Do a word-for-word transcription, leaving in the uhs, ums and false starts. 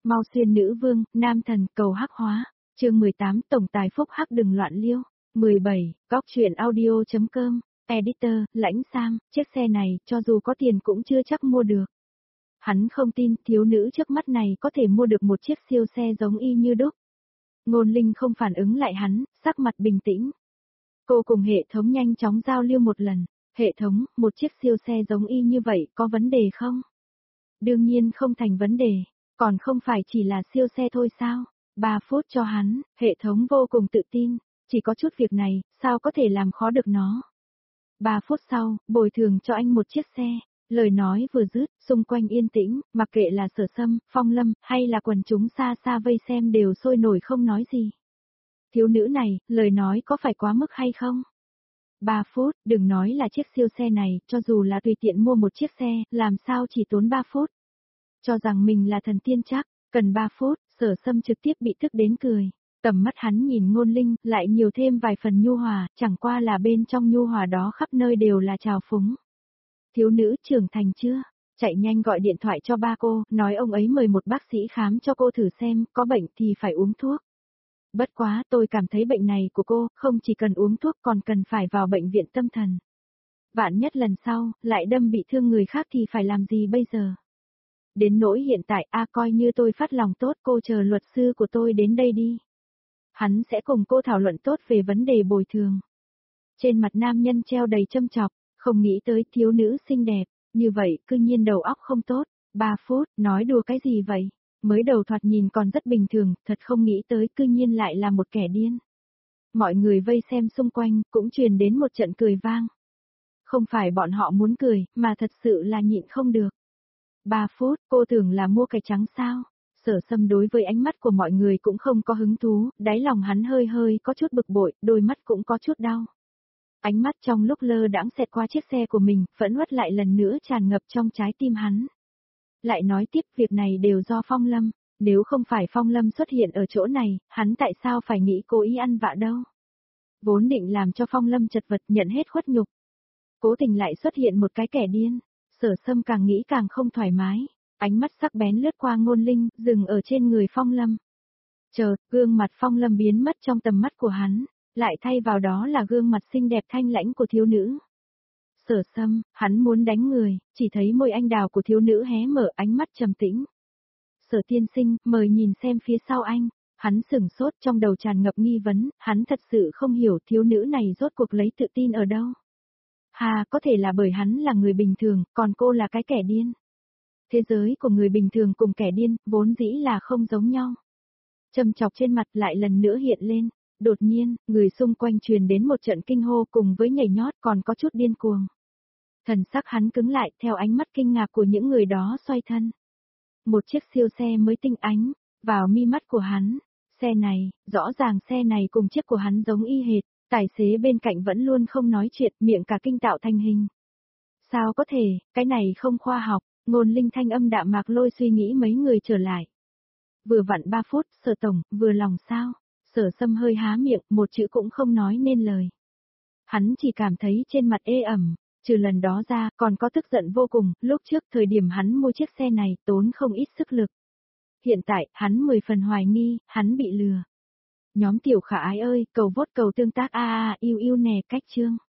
Mau xuyên nữ vương, nam thần, cầu hắc hóa. Chương mười tám, tổng tài phúc hắc đừng loạn liêu. mười bảy, góc truyện audio.com, editor, Lãnh Sam, chiếc xe này, cho dù có tiền cũng chưa chắc mua được. Hắn không tin thiếu nữ trước mắt này có thể mua được một chiếc siêu xe giống y như đúc. Ngôn Linh không phản ứng lại hắn, sắc mặt bình tĩnh. Cô cùng hệ thống nhanh chóng giao lưu một lần. Hệ thống, một chiếc siêu xe giống y như vậy có vấn đề không? Đương nhiên không thành vấn đề, còn không phải chỉ là siêu xe thôi sao? ba phút cho hắn, hệ thống vô cùng tự tin, chỉ có chút việc này, sao có thể làm khó được nó? ba phút sau, bồi thường cho anh một chiếc xe. Lời nói vừa dứt, xung quanh yên tĩnh, mặc kệ là Sở Sâm, Phong Lâm, hay là quần chúng xa xa vây xem đều sôi nổi không nói gì. Thiếu nữ này, lời nói có phải quá mức hay không? ba phút, đừng nói là chiếc siêu xe này, cho dù là tùy tiện mua một chiếc xe, làm sao chỉ tốn ba phút. Cho rằng mình là thần tiên chắc, cần ba phút, Sở Sâm trực tiếp bị tức đến cười. Tầm mắt hắn nhìn Ngôn Linh, lại nhiều thêm vài phần nhu hòa, chẳng qua là bên trong nhu hòa đó khắp nơi đều là trào phúng. Thiếu nữ trưởng thành chưa? Chạy nhanh gọi điện thoại cho ba cô, nói ông ấy mời một bác sĩ khám cho cô thử xem, có bệnh thì phải uống thuốc. Bất quá, tôi cảm thấy bệnh này của cô, không chỉ cần uống thuốc còn cần phải vào bệnh viện tâm thần. Vạn nhất lần sau, lại đâm bị thương người khác thì phải làm gì bây giờ? Đến nỗi hiện tại, a coi như tôi phát lòng tốt, cô chờ luật sư của tôi đến đây đi. Hắn sẽ cùng cô thảo luận tốt về vấn đề bồi thường. Trên mặt nam nhân treo đầy châm chọc, không nghĩ tới thiếu nữ xinh đẹp, như vậy, cư nhiên đầu óc không tốt. ba phút, nói đùa cái gì vậy? Mới đầu thoạt nhìn còn rất bình thường, thật không nghĩ tới cư nhiên lại là một kẻ điên. Mọi người vây xem xung quanh, cũng truyền đến một trận cười vang. Không phải bọn họ muốn cười, mà thật sự là nhịn không được. ba phút, cô tưởng là mua cải trắng sao? Sở Sâm đối với ánh mắt của mọi người cũng không có hứng thú, đáy lòng hắn hơi hơi có chút bực bội, đôi mắt cũng có chút đau. Ánh mắt trong lúc lơ đãng xẹt qua chiếc xe của mình, phẫn uất lại lần nữa tràn ngập trong trái tim hắn. Lại nói tiếp việc này đều do Phong Lâm, nếu không phải Phong Lâm xuất hiện ở chỗ này, hắn tại sao phải nghĩ cố ý ăn vạ đâu. Vốn định làm cho Phong Lâm chật vật nhận hết khuất nhục. Cố tình lại xuất hiện một cái kẻ điên, Sở Sâm càng nghĩ càng không thoải mái, ánh mắt sắc bén lướt qua Ngôn Linh, dừng ở trên người Phong Lâm. Chợt, gương mặt Phong Lâm biến mất trong tầm mắt của hắn, lại thay vào đó là gương mặt xinh đẹp thanh lãnh của thiếu nữ. Sở Sâm, hắn muốn đánh người, chỉ thấy môi anh đào của thiếu nữ hé mở, ánh mắt trầm tĩnh. Sở tiên sinh, mời nhìn xem phía sau anh. Hắn sửng sốt, trong đầu tràn ngập nghi vấn, hắn thật sự không hiểu thiếu nữ này rốt cuộc lấy tự tin ở đâu. Hà, có thể là bởi hắn là người bình thường, còn cô là cái kẻ điên. Thế giới của người bình thường cùng kẻ điên, vốn dĩ là không giống nhau. Châm chọc trên mặt lại lần nữa hiện lên. Đột nhiên, người xung quanh truyền đến một trận kinh hô cùng với nhảy nhót còn có chút điên cuồng. Thần sắc hắn cứng lại theo ánh mắt kinh ngạc của những người đó xoay thân. Một chiếc siêu xe mới tinh ánh, vào mi mắt của hắn. Xe này, rõ ràng xe này cùng chiếc của hắn giống y hệt, tài xế bên cạnh vẫn luôn không nói chuyện, miệng cả kinh tạo thành hình. Sao có thể, cái này không khoa học, Ngôn Linh thanh âm đạm mạc lôi suy nghĩ mấy người trở lại. Vừa vặn ba phút, Sở tổng, vừa lòng sao? Sở Sâm hơi há miệng, một chữ cũng không nói nên lời. Hắn chỉ cảm thấy trên mặt ê ẩm, trừ lần đó ra, còn có tức giận vô cùng, lúc trước thời điểm hắn mua chiếc xe này, tốn không ít sức lực. Hiện tại, hắn mười phần hoài nghi, hắn bị lừa. Nhóm tiểu khả ái ơi, cầu vote cầu tương tác a a yêu yêu nè cách chương.